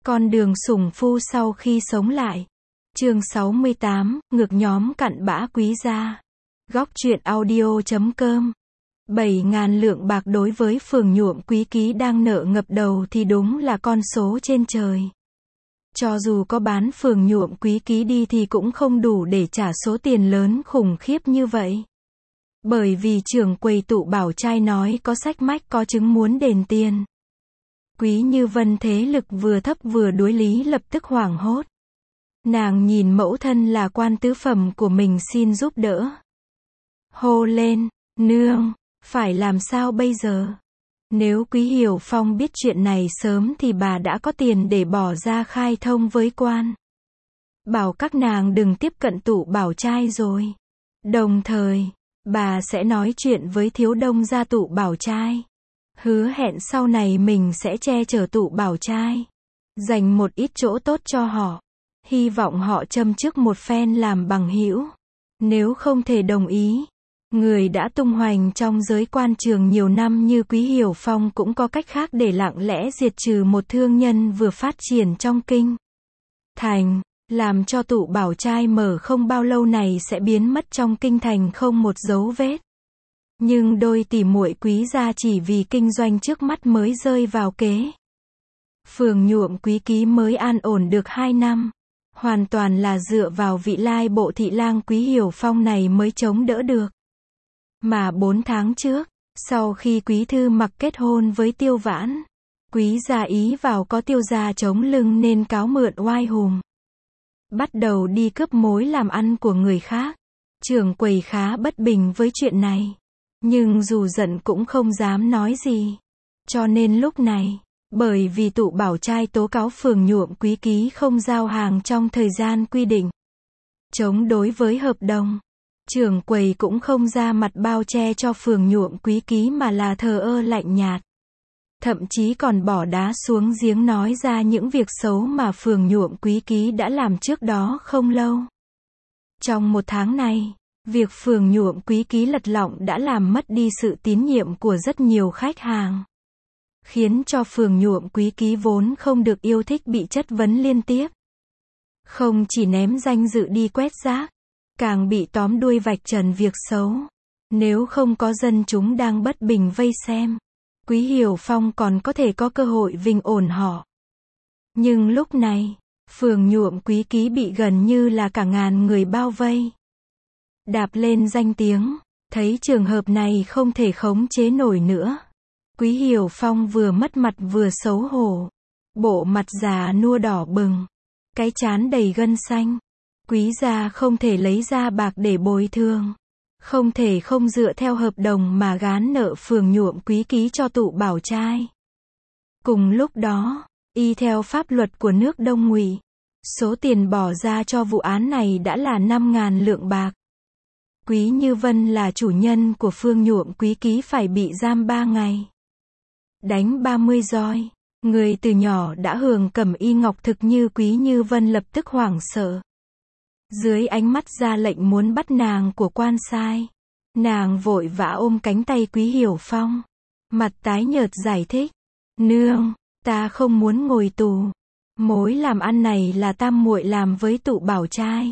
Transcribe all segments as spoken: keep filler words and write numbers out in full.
Con đường sủng phu sau khi sống lại. Chương sáu mươi tám, ngược nhóm cặn bã Quý gia. Góc truyện audio chấm com. bảy ngàn lượng bạc đối với phường nhuộm Quý ký đang nợ ngập đầu thì đúng là con số trên trời. Cho dù có bán phường nhuộm Quý ký đi thì cũng không đủ để trả số tiền lớn khủng khiếp như vậy. Bởi vì trưởng quầy Tụ Bảo trai nói có sách mách có chứng muốn đền tiền. Quý Như Vân thế lực vừa thấp vừa đối lý lập tức hoảng hốt. Nàng nhìn mẫu thân là quan tứ phẩm của mình xin giúp đỡ. Hô lên, nương, phải làm sao bây giờ? Nếu Quý Hiểu Phong biết chuyện này sớm thì bà đã có tiền để bỏ ra khai thông với quan. Bảo các nàng đừng tiếp cận Tụ Bảo trai rồi. Đồng thời, bà sẽ nói chuyện với thiếu đông gia Tụ Bảo trai. Hứa hẹn sau này mình sẽ che chở Tụ Bảo trai. Dành một ít chỗ tốt cho họ. Hy vọng họ châm chước một phen làm bằng hữu. Nếu không thể đồng ý, người đã tung hoành trong giới quan trường nhiều năm như Quý Hiểu Phong cũng có cách khác để lặng lẽ diệt trừ một thương nhân vừa phát triển trong kinh thành, làm cho Tụ Bảo trai mở không bao lâu này sẽ biến mất trong kinh thành không một dấu vết. Nhưng đôi tỷ muội Quý gia chỉ vì kinh doanh trước mắt mới rơi vào kế. Phường nhuộm Quý ký mới an ổn được hai năm. Hoàn toàn là dựa vào vị lai bộ thị lang Quý Hiểu Phong này mới chống đỡ được. Mà bốn tháng trước, sau khi Quý Thư Mặc kết hôn với Tiêu Vãn, Quý gia ý vào có Tiêu gia chống lưng nên cáo mượn oai hùng. Bắt đầu đi cướp mối làm ăn của người khác. Trưởng quầy khá bất bình với chuyện này. Nhưng dù giận cũng không dám nói gì. Cho nên lúc này, bởi vì Tụ Bảo trai tố cáo phường nhuộm Quý ký không giao hàng trong thời gian quy định, chống đối với hợp đồng, trưởng quầy cũng không ra mặt bao che cho phường nhuộm Quý ký mà là thờ ơ lạnh nhạt. Thậm chí còn bỏ đá xuống giếng nói ra những việc xấu mà phường nhuộm Quý ký đã làm trước đó không lâu. Trong một tháng này, việc phường nhuộm Quý ký lật lọng đã làm mất đi sự tín nhiệm của rất nhiều khách hàng. Khiến cho phường nhuộm Quý ký vốn không được yêu thích bị chất vấn liên tiếp. Không chỉ ném danh dự đi quét rác, càng bị tóm đuôi vạch trần việc xấu. Nếu không có dân chúng đang bất bình vây xem, Quý Hiểu Phong còn có thể có cơ hội vinh ổn họ. Nhưng lúc này, phường nhuộm Quý ký bị gần như là cả ngàn người bao vây. Đạp lên danh tiếng, thấy trường hợp này không thể khống chế nổi nữa. Quý Hiểu Phong vừa mất mặt vừa xấu hổ. Bộ mặt già nua đỏ bừng. Cái trán đầy gân xanh. Quý gia không thể lấy ra bạc để bồi thường. Không thể không dựa theo hợp đồng mà gán nợ phường nhuộm Quý ký cho Tụ Bảo trai. Cùng lúc đó, y theo pháp luật của nước Đông Ngụy, số tiền bỏ ra cho vụ án này đã là năm ngàn lượng bạc. Quý Như Vân là chủ nhân của phường nhuộm Quý ký phải bị giam ba ngày. Đánh ba mươi roi. Người từ nhỏ đã hưởng cẩm y ngọc thực như Quý Như Vân lập tức hoảng sợ. Dưới ánh mắt ra lệnh muốn bắt nàng của quan sai, nàng vội vã ôm cánh tay Quý Hiểu Phong. Mặt tái nhợt giải thích. Nương, ta không muốn ngồi tù. Mối làm ăn này là tam muội làm với Tụ Bảo trai.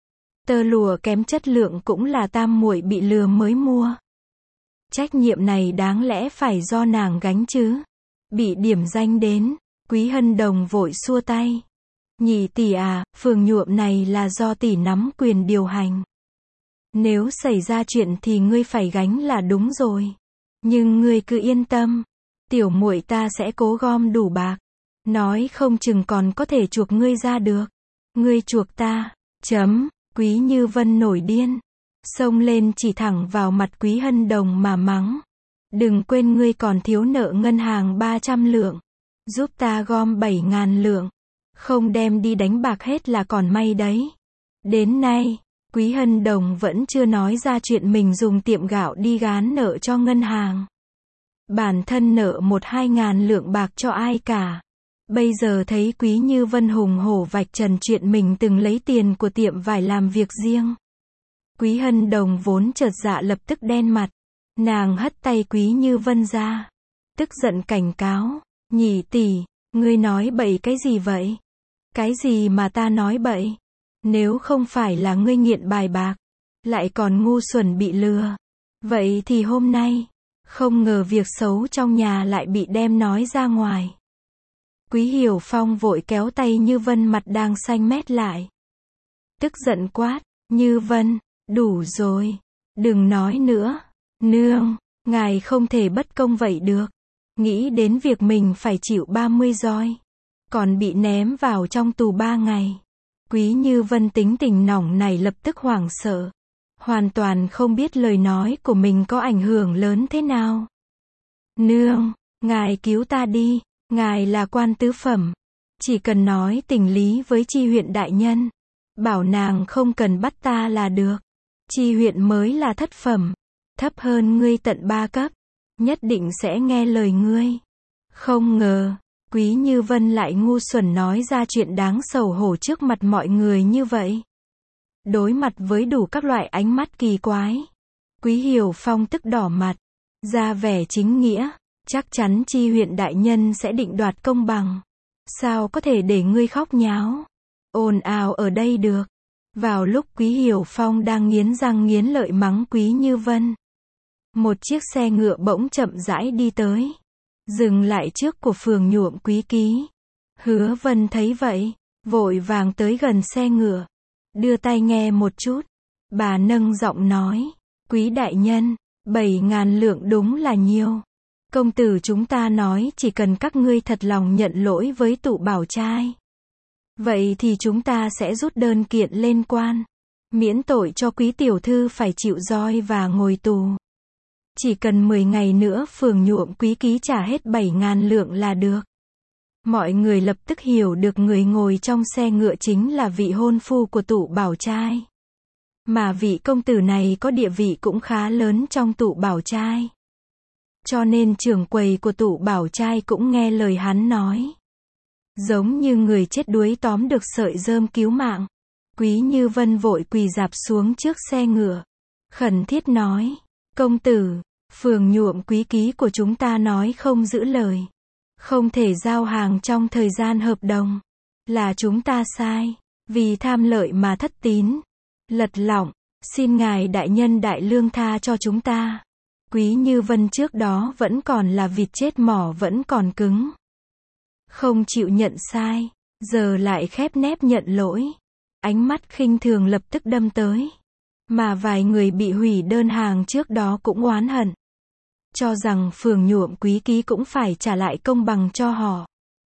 Tơ lụa kém chất lượng cũng là tam muội bị lừa mới mua. Trách nhiệm này đáng lẽ phải do nàng gánh chứ. Bị điểm danh đến, Quý Hân Đồng vội xua tay. Nhị tỷ à, phường nhuộm này là do tỷ nắm quyền điều hành. Nếu xảy ra chuyện thì ngươi phải gánh là đúng rồi. Nhưng ngươi cứ yên tâm, tiểu muội ta sẽ cố gom đủ bạc. Nói không chừng còn có thể chuộc ngươi ra được. Ngươi chuộc ta, chấm, Quý Như Vân nổi điên. Xông lên chỉ thẳng vào mặt Quý Hân Đồng mà mắng. Đừng quên ngươi còn thiếu nợ ngân hàng ba trăm lượng. Giúp ta gom bảy ngàn lượng. Không đem đi đánh bạc hết là còn may đấy. Đến nay, Quý Hân Đồng vẫn chưa nói ra chuyện mình dùng tiệm gạo đi gán nợ cho ngân hàng. Bản thân nợ một hai ngàn lượng bạc cho ai cả. Bây giờ thấy Quý Như Vân hùng hổ vạch trần chuyện mình từng lấy tiền của tiệm vải làm việc riêng. Quý Hân Đồng vốn chợt dạ lập tức đen mặt. Nàng hất tay Quý Như Vân ra. Tức giận cảnh cáo. Nhị tỷ, Ngươi nói bậy cái gì vậy? Cái gì mà ta nói bậy? Nếu không phải là ngươi nghiện bài bạc, lại còn ngu xuẩn bị lừa, vậy thì hôm nay, không ngờ việc xấu trong nhà lại bị đem nói ra ngoài. Quý Hiểu Phong vội kéo tay Như Vân mặt đang xanh mét lại. Tức giận quát, Như Vân, đủ rồi, đừng nói nữa. Nương, ngài không thể bất công vậy được. Nghĩ đến việc mình phải chịu ba mươi roi, còn bị ném vào trong tù ba ngày. Quý Như Vân tính tình nóng này lập tức hoảng sợ. Hoàn toàn không biết lời nói của mình có ảnh hưởng lớn thế nào. Nương, ngài cứu ta đi, ngài là quan tứ phẩm. Chỉ cần nói tình lý với Chi huyện đại nhân. Bảo nàng không cần bắt ta là được. Chi huyện mới là thất phẩm. Thấp hơn ngươi tận ba cấp. Nhất định sẽ nghe lời ngươi. Không ngờ, Quý Như Vân lại ngu xuẩn nói ra chuyện đáng xấu hổ trước mặt mọi người như vậy. Đối mặt với đủ các loại ánh mắt kỳ quái, Quý Hiểu Phong tức đỏ mặt, ra vẻ chính nghĩa, chắc chắn Chi huyện đại nhân sẽ định đoạt công bằng. Sao có thể để ngươi khóc nháo, ồn ào ở đây được. Vào lúc Quý Hiểu Phong đang nghiến răng nghiến lợi mắng Quý Như Vân, một chiếc xe ngựa bỗng chậm rãi đi tới, dừng lại trước của phường nhuộm Quý ký. Hứa Vân thấy vậy, vội vàng tới gần xe ngựa, đưa tai nghe một chút. Bà nâng giọng nói, Quý đại nhân, bảy ngàn lượng đúng là nhiều. Công tử chúng ta nói chỉ cần các ngươi thật lòng nhận lỗi với tụ bảo trai, vậy thì chúng ta sẽ rút đơn kiện lên quan, miễn tội cho Quý tiểu thư phải chịu roi và ngồi tù. Chỉ cần mười ngày nữa phường nhuộm Quý ký trả hết bảy ngàn lượng là được. Mọi người lập tức hiểu được người ngồi trong xe ngựa chính là vị hôn phu của tụ bảo trai. Mà vị công tử này có địa vị cũng khá lớn trong tụ bảo trai. Cho nên trưởng quầy của tụ bảo trai cũng nghe lời hắn nói. Giống như người chết đuối tóm được sợi rơm cứu mạng. Quý Như Vân vội quỳ rạp xuống trước xe ngựa, khẩn thiết nói, công tử, phường nhuộm Quý ký của chúng ta nói không giữ lời, không thể giao hàng trong thời gian hợp đồng, là chúng ta sai, vì tham lợi mà thất tín, lật lọng, xin ngài đại nhân đại lương tha cho chúng ta. Quý Như Vân trước đó vẫn còn là vịt chết mỏ vẫn còn cứng, không chịu nhận sai, giờ lại khép nép nhận lỗi. Ánh mắt khinh thường lập tức đâm tới. Mà vài người bị hủy đơn hàng trước đó cũng oán hận, cho rằng phường nhuộm Quý ký cũng phải trả lại công bằng cho họ.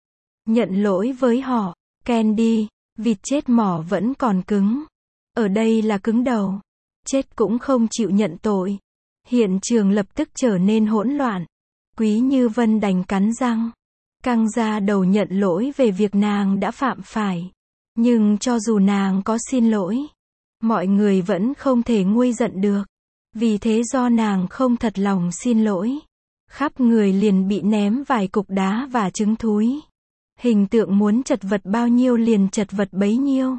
Nhận lỗi với họ, Candy, vịt chết mỏ vẫn còn cứng. Ở đây là cứng đầu, chết cũng không chịu nhận tội. Hiện trường lập tức trở nên hỗn loạn. Quý Như Vân đành cắn răng, căng ra đầu nhận lỗi về việc nàng đã phạm phải. Nhưng cho dù nàng có xin lỗi, mọi người vẫn không thể nguôi giận được. Vì thế do nàng không thật lòng xin lỗi, khắp người liền bị ném vài cục đá và trứng thúi. Hình tượng muốn chật vật bao nhiêu liền chật vật bấy nhiêu.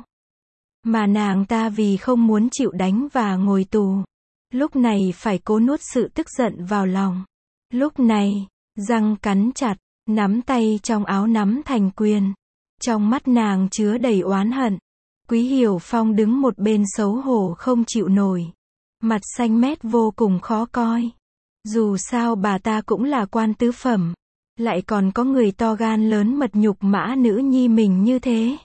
Mà nàng ta vì không muốn chịu đánh và ngồi tù, lúc này phải cố nuốt sự tức giận vào lòng. Lúc này, răng cắn chặt, nắm tay trong áo nắm thành quyền. Trong mắt nàng chứa đầy oán hận. Quý Hiểu Phong đứng một bên xấu hổ không chịu nổi, mặt xanh mét vô cùng khó coi. Dù sao bà ta cũng là quan tứ phẩm, lại còn có người to gan lớn mật nhục mã nữ nhi mình như thế.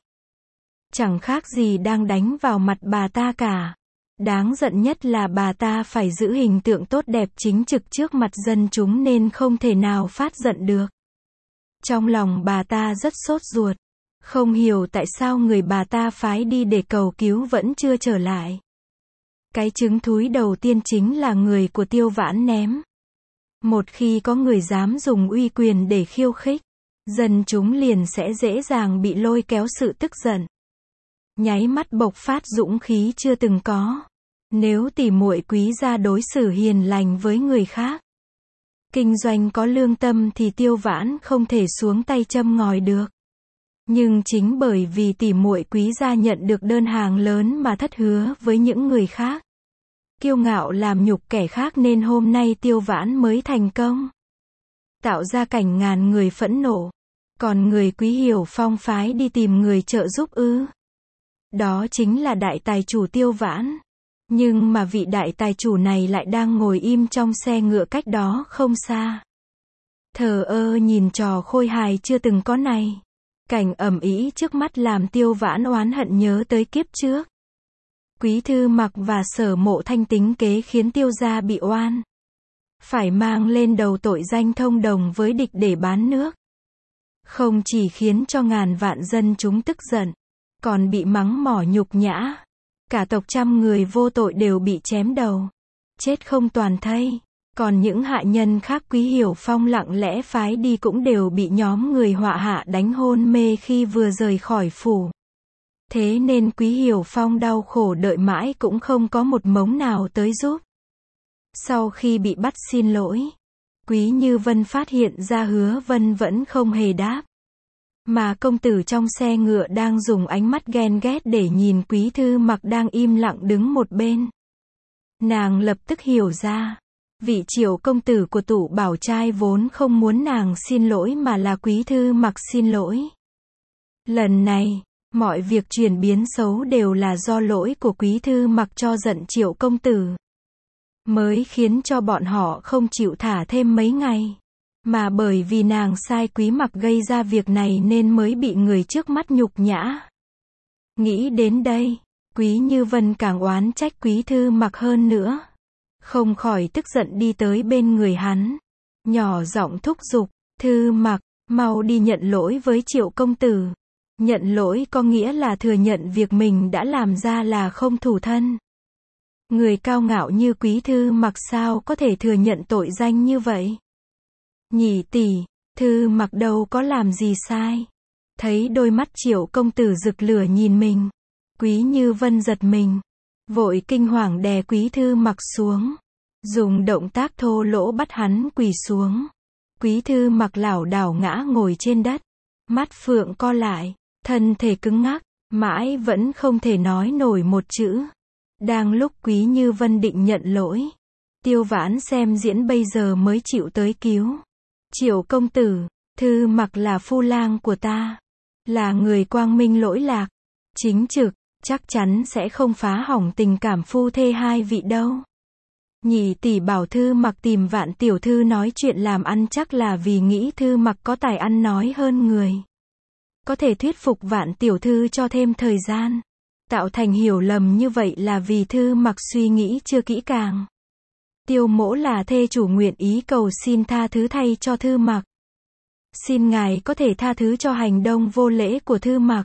Chẳng khác gì đang đánh vào mặt bà ta cả. Đáng giận nhất là bà ta phải giữ hình tượng tốt đẹp chính trực trước mặt dân chúng nên không thể nào phát giận được. Trong lòng bà ta rất sốt ruột, không hiểu tại sao người bà ta phái đi để cầu cứu vẫn chưa trở lại. Cái trứng thúi đầu tiên chính là người của Tiêu Vãn ném. Một khi có người dám dùng uy quyền để khiêu khích, dân chúng liền sẽ dễ dàng bị lôi kéo sự tức giận. Nháy mắt bộc phát dũng khí chưa từng có. Nếu tỉ muội Quý gia đối xử hiền lành với người khác, kinh doanh có lương tâm thì Tiêu Vãn không thể xuống tay châm ngòi được. Nhưng chính bởi vì tỉ muội Quý gia nhận được đơn hàng lớn mà thất hứa với những người khác, kiêu ngạo làm nhục kẻ khác nên hôm nay Tiêu Vãn mới thành công, tạo ra cảnh ngàn người phẫn nộ. Còn người Quý Hiểu Phong phái đi tìm người trợ giúp ư? Đó chính là đại tài chủ Tiêu Vãn. Nhưng mà vị đại tài chủ này lại đang ngồi im trong xe ngựa cách đó không xa. Thờ ơ nhìn trò khôi hài chưa từng có này. Cảnh ầm ĩ trước mắt làm Tiêu Vãn oán hận nhớ tới kiếp trước. Quý Thư Mặc và Sở Mộ Thanh tính kế khiến Tiêu gia bị oan. Phải mang lên đầu tội danh thông đồng với địch để bán nước. Không chỉ khiến cho ngàn vạn dân chúng tức giận, còn bị mắng mỏ nhục nhã. Cả tộc trăm người vô tội đều bị chém đầu. Chết không toàn thây. Còn những hạ nhân khác Quý Hiểu Phong lặng lẽ phái đi cũng đều bị nhóm người họa hạ đánh hôn mê khi vừa rời khỏi phủ. Thế nên Quý Hiểu Phong đau khổ đợi mãi cũng không có một mống nào tới giúp. Sau khi bị bắt xin lỗi, Quý Như Vân phát hiện ra Hứa Vân vẫn không hề đáp. Mà công tử trong xe ngựa đang dùng ánh mắt ghen ghét để nhìn Quý Thư Mặc đang im lặng đứng một bên. Nàng lập tức hiểu ra, vị Triệu công tử của Tụ Bảo trai vốn không muốn nàng xin lỗi mà là Quý Thư Mặc xin lỗi. Lần này, mọi việc chuyển biến xấu đều là do lỗi của Quý Thư Mặc cho giận Triệu công tử. Mới khiến cho bọn họ không chịu thả thêm mấy ngày. Mà bởi vì nàng sai Quý Mặc gây ra việc này nên mới bị người trước mắt nhục nhã. Nghĩ đến đây, Quý Như Vân càng oán trách Quý Thư Mặc hơn nữa. Không khỏi tức giận đi tới bên người hắn. Nhỏ giọng thúc giục, Thư Mặc, mau đi nhận lỗi với Triệu công tử. Nhận lỗi có nghĩa là thừa nhận việc mình đã làm ra là không thủ thân. Người cao ngạo như Quý Thư Mặc sao có thể thừa nhận tội danh như vậy? Nhị tỷ, Thư Mặc đâu có làm gì sai. Thấy đôi mắt Triệu công tử rực lửa nhìn mình. Quý Như Vân giật mình. Vội kinh hoàng đè Quý Thư Mặc xuống. Dùng động tác thô lỗ bắt hắn quỳ xuống. Quý Thư Mặc lảo đảo ngã ngồi trên đất. Mắt phượng co lại. Thân thể cứng ngắc. Mãi vẫn không thể nói nổi một chữ. Đang lúc Quý Như Vân định nhận lỗi. Tiêu Vãn xem diễn bây giờ mới chịu tới cứu. Triệu công tử, Thư Mặc là phu lang của ta. Là người quang minh lỗi lạc. Chính trực, chắc chắn sẽ không phá hỏng tình cảm phu thê hai vị đâu. Nhị tỷ bảo Thư Mặc tìm Vạn tiểu thư nói chuyện làm ăn chắc là vì nghĩ Thư Mặc có tài ăn nói hơn người. Có thể thuyết phục Vạn tiểu thư cho thêm thời gian. Tạo thành hiểu lầm như vậy là vì Thư Mặc suy nghĩ chưa kỹ càng. Tiêu mỗ là thê chủ nguyện ý cầu xin tha thứ thay cho Thư Mặc. Xin ngài có thể tha thứ cho hành động vô lễ của Thư Mặc.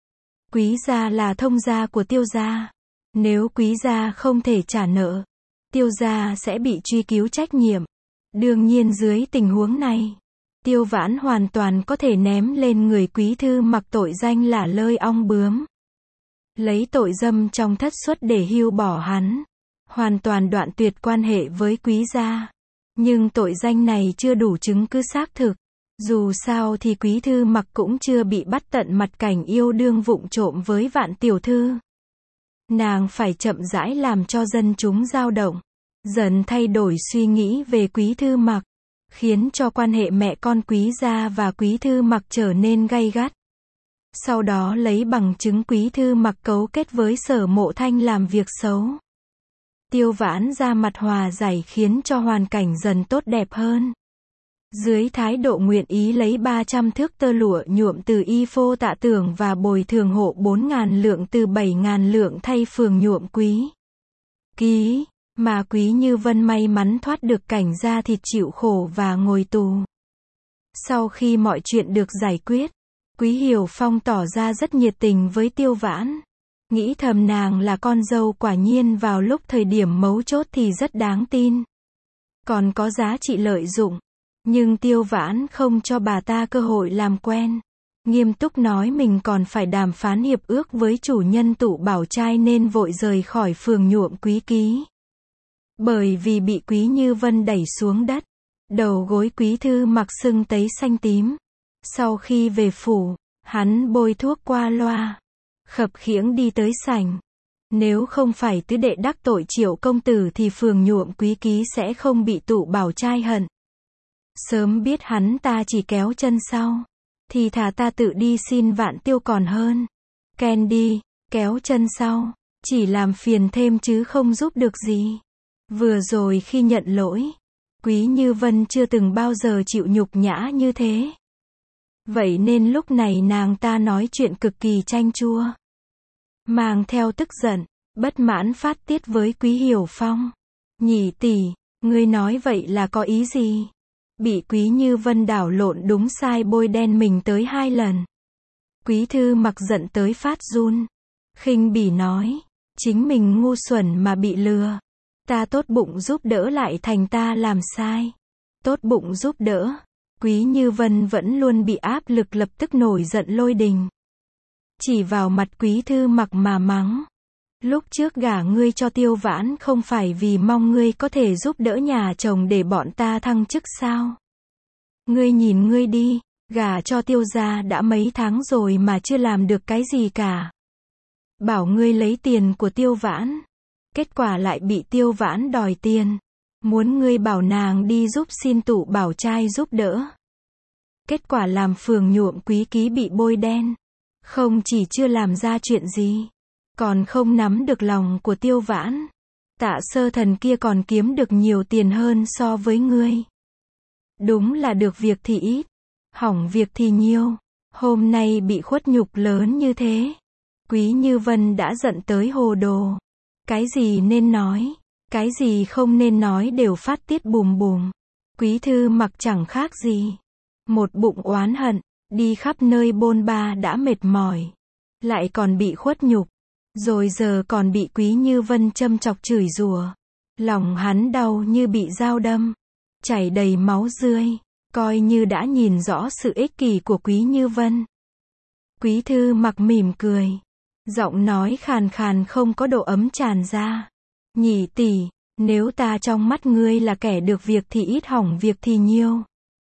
Quý gia là thông gia của Tiêu gia. Nếu Quý gia không thể trả nợ, Tiêu gia sẽ bị truy cứu trách nhiệm. Đương nhiên dưới tình huống này, Tiêu Vãn hoàn toàn có thể ném lên người Quý Thư Mặc tội danh là lơi ong bướm. Lấy tội dâm trong thất xuất để hưu bỏ hắn. Hoàn toàn đoạn tuyệt quan hệ với Quý gia. Nhưng tội danh này chưa đủ chứng cứ xác thực. Dù sao thì Quý Thư Mặc cũng chưa bị bắt tận mặt cảnh yêu đương vụng trộm với Vạn tiểu thư. Nàng phải chậm rãi làm cho dân chúng dao động. Dần thay đổi suy nghĩ về Quý Thư Mặc. Khiến cho quan hệ mẹ con Quý gia và Quý Thư Mặc trở nên gay gắt. Sau đó lấy bằng chứng Quý Thư Mặc cấu kết với Sở Mộ Thanh làm việc xấu. Tiêu Vãn ra mặt hòa giải khiến cho hoàn cảnh dần tốt đẹp hơn. Dưới thái độ nguyện ý lấy ba trăm thước tơ lụa nhuộm từ Y Phô Tạ Tưởng và bồi thường hộ bốn ngàn lượng từ bảy ngàn lượng thay phường nhuộm Quý Ký, mà Quý Như Vân may mắn thoát được cảnh da thịt chịu khổ và ngồi tù. Sau khi mọi chuyện được giải quyết, Quý Hiểu Phong tỏ ra rất nhiệt tình với Tiêu Vãn. Nghĩ thầm nàng là con dâu quả nhiên vào lúc thời điểm mấu chốt thì rất đáng tin. Còn có giá trị lợi dụng. Nhưng Tiêu Vãn không cho bà ta cơ hội làm quen. Nghiêm túc nói mình còn phải đàm phán hiệp ước với chủ nhân Tụ Bảo trai nên vội rời khỏi phường nhuộm Quý Ký. Bởi vì bị Quý Như Vân đẩy xuống đất. Đầu gối Quý Thư Mặc sưng tấy xanh tím. Sau khi về phủ, hắn bôi thuốc qua loa. Khập khiễng đi tới sảnh. Nếu không phải tứ đệ đắc tội Triệu công tử thì phường nhuộm Quý Ký sẽ không bị Tụ Bảo trai hận. Sớm biết hắn ta chỉ kéo chân sau. thì thà ta tự đi xin vạn tiêu còn hơn. Candy, kéo chân sau, chỉ làm phiền thêm chứ không giúp được gì. Vừa rồi khi nhận lỗi, Quý Như Vân chưa từng bao giờ chịu nhục nhã như thế. Vậy nên lúc này nàng ta nói chuyện cực kỳ chanh chua. Mang theo tức giận, bất mãn phát tiết với Quý Hiểu Phong. Nhị tỷ, ngươi nói vậy là có ý gì? Bị Quý Như Vân đảo lộn đúng sai bôi đen mình tới hai lần. Quý Thư Mặc giận tới phát run. Khinh bỉ nói, chính mình ngu xuẩn mà bị lừa. Ta tốt bụng giúp đỡ lại thành ta làm sai. Tốt bụng giúp đỡ. Quý Như Vân vẫn luôn bị áp lực lập tức nổi giận lôi đình. Chỉ vào mặt Quý Thư Mặc mà mắng. Lúc trước gả ngươi cho Tiêu Vãn không phải vì mong ngươi có thể giúp đỡ nhà chồng để bọn ta thăng chức sao? Ngươi nhìn ngươi đi, gả cho Tiêu gia đã mấy tháng rồi mà chưa làm được cái gì cả. Bảo ngươi lấy tiền của Tiêu Vãn, kết quả lại bị Tiêu Vãn đòi tiền. Muốn ngươi bảo nàng đi giúp xin tụ bảo trai giúp đỡ. Kết quả làm phường nhuộm quý ký bị bôi đen. Không chỉ chưa làm ra chuyện gì, còn không nắm được lòng của Tiêu Vãn. Tạ Sơ Thần kia còn kiếm được nhiều tiền hơn so với ngươi. Đúng là được việc thì ít, hỏng việc thì nhiều. Hôm nay bị khuất nhục lớn như thế. Quý Như Vân đã giận tới hồ đồ. Cái gì nên nói, cái gì không nên nói đều phát tiết bùm bùm. Quý Thư Mặc chẳng khác gì. Một bụng oán hận, đi khắp nơi bôn ba đã mệt mỏi. Lại còn bị khuất nhục. Rồi giờ còn bị Quý Như Vân châm chọc chửi rủa. Lòng hắn đau như bị dao đâm. Chảy đầy máu rươi. Coi như đã nhìn rõ sự ích kỷ của Quý Như Vân. Quý Thư Mặc mỉm cười. Giọng nói khàn khàn không có độ ấm tràn ra. Nhị tỷ, nếu ta trong mắt ngươi là kẻ được việc thì ít hỏng việc thì nhiều.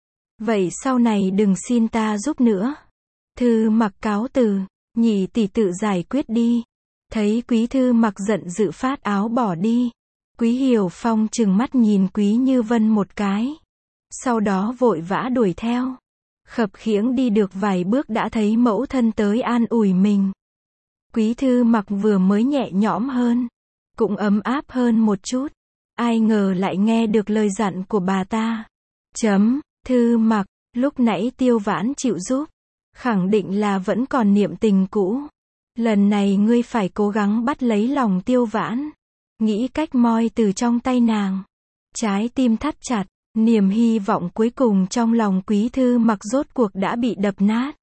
Vậy sau này đừng xin ta giúp nữa. Thư Mặc cáo từ, nhị tỷ tự giải quyết đi. Thấy Quý Thư Mặc giận dữ phát áo bỏ đi. Quý Hiểu Phong trừng mắt nhìn Quý Như Vân một cái. Sau đó vội vã đuổi theo. Khập khiễng đi được vài bước đã thấy mẫu thân tới an ủi mình. Quý Thư Mặc vừa mới nhẹ nhõm hơn, cũng ấm áp hơn một chút. Ai ngờ lại nghe được lời dặn của bà ta. Chấm, Thư Mặc, lúc nãy Tiêu Vãn chịu giúp, khẳng định là vẫn còn niệm tình cũ. Lần này ngươi phải cố gắng bắt lấy lòng Tiêu Vãn, nghĩ cách moi từ trong tay nàng. Trái tim thắt chặt, niềm hy vọng cuối cùng trong lòng Quý Thư Mặc rốt cuộc đã bị đập nát.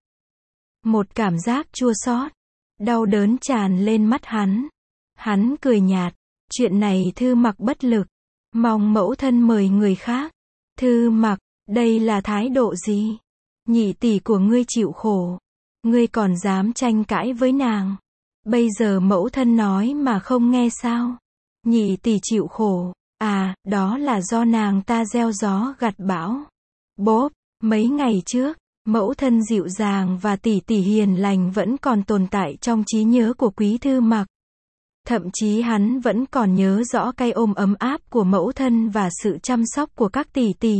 Một cảm giác chua xót, đau đớn tràn lên mắt hắn. Hắn cười nhạt, chuyện này Thư Mặc bất lực, mong mẫu thân mời người khác. Thư Mặc, đây là thái độ gì? Nhị tỷ của ngươi chịu khổ, ngươi còn dám tranh cãi với nàng. Bây giờ mẫu thân nói mà không nghe sao? Nhị tỷ chịu khổ, à, đó là do nàng ta gieo gió gặt bão. Bốp, mấy ngày trước, mẫu thân dịu dàng và tỷ tỷ hiền lành vẫn còn tồn tại trong trí nhớ của Quý Thư Mặc. Thậm chí hắn vẫn còn nhớ rõ cái ôm ấm áp của mẫu thân và sự chăm sóc của các tỷ tỷ.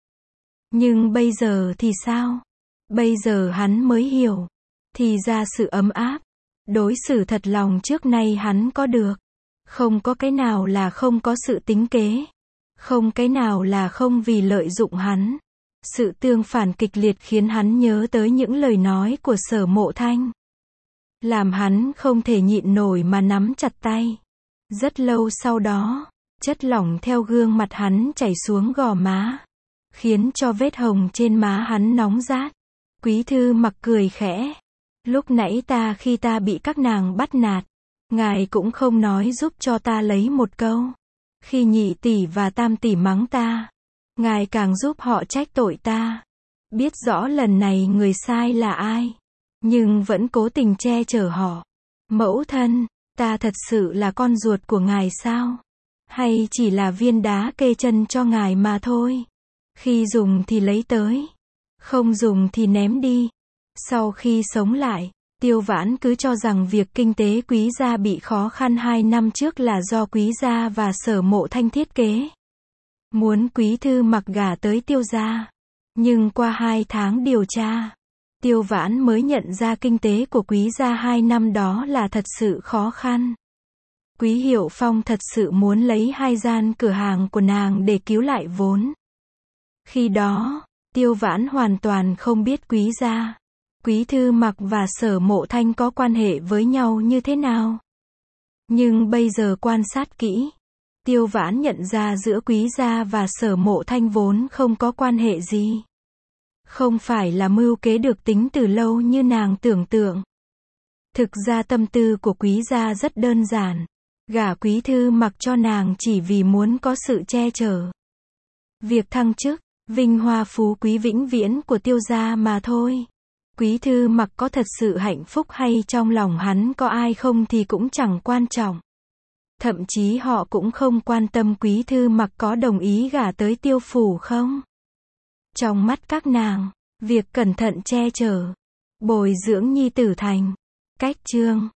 Nhưng bây giờ thì sao? Bây giờ hắn mới hiểu. Thì ra sự ấm áp, đối xử thật lòng trước nay hắn có được. Không có cái nào là không có sự tính kế. Không cái nào là không vì lợi dụng hắn. Sự tương phản kịch liệt khiến hắn nhớ tới những lời nói của Sở Mộ Thanh. Làm hắn không thể nhịn nổi mà nắm chặt tay. Rất lâu sau đó, chất lỏng theo gương mặt hắn chảy xuống gò má, khiến cho vết hồng trên má hắn nóng rát. Quý Thư Mặc cười khẽ. Lúc nãy ta khi ta bị các nàng bắt nạt, ngài cũng không nói giúp cho ta lấy một câu. Khi nhị tỷ và tam tỷ mắng ta, ngài càng giúp họ trách tội ta. Biết rõ lần này người sai là ai, nhưng vẫn cố tình che chở họ. Mẫu thân, ta thật sự là con ruột của ngài sao? Hay chỉ là viên đá kê chân cho ngài mà thôi? Khi dùng thì lấy tới, không dùng thì ném đi. Sau khi sống lại, Tiêu Vãn cứ cho rằng việc kinh tế Quý gia bị khó khăn hai năm trước là do Quý gia và Sở Mộ Thanh thiết kế. Muốn Quý Thư Mặc gả tới Tiêu gia. Nhưng qua hai tháng điều tra, Tiêu Vãn mới nhận ra kinh tế của Quý gia hai năm đó là thật sự khó khăn. Quý Hiệu Phong thật sự muốn lấy hai gian cửa hàng của nàng để cứu lại vốn. Khi đó, Tiêu Vãn hoàn toàn không biết Quý gia, Quý Thư Mặc và Sở Mộ Thanh có quan hệ với nhau như thế nào. Nhưng bây giờ quan sát kỹ, Tiêu Vãn nhận ra giữa Quý gia và Sở Mộ Thanh vốn không có quan hệ gì. Không phải là mưu kế được tính từ lâu như nàng tưởng tượng. Thực ra tâm tư của Quý gia rất đơn giản. Gả Quý Thư Mặc cho nàng chỉ vì muốn có sự che chở. Việc thăng chức, vinh hoa phú quý vĩnh viễn của Tiêu gia mà thôi. Quý Thư Mặc có thật sự hạnh phúc hay trong lòng hắn có ai không thì cũng chẳng quan trọng. Thậm chí họ cũng không quan tâm Quý Thư Mặc có đồng ý gả tới Tiêu phủ không. Trong mắt các nàng, việc cẩn thận che chở, bồi dưỡng nhi tử thành cách chương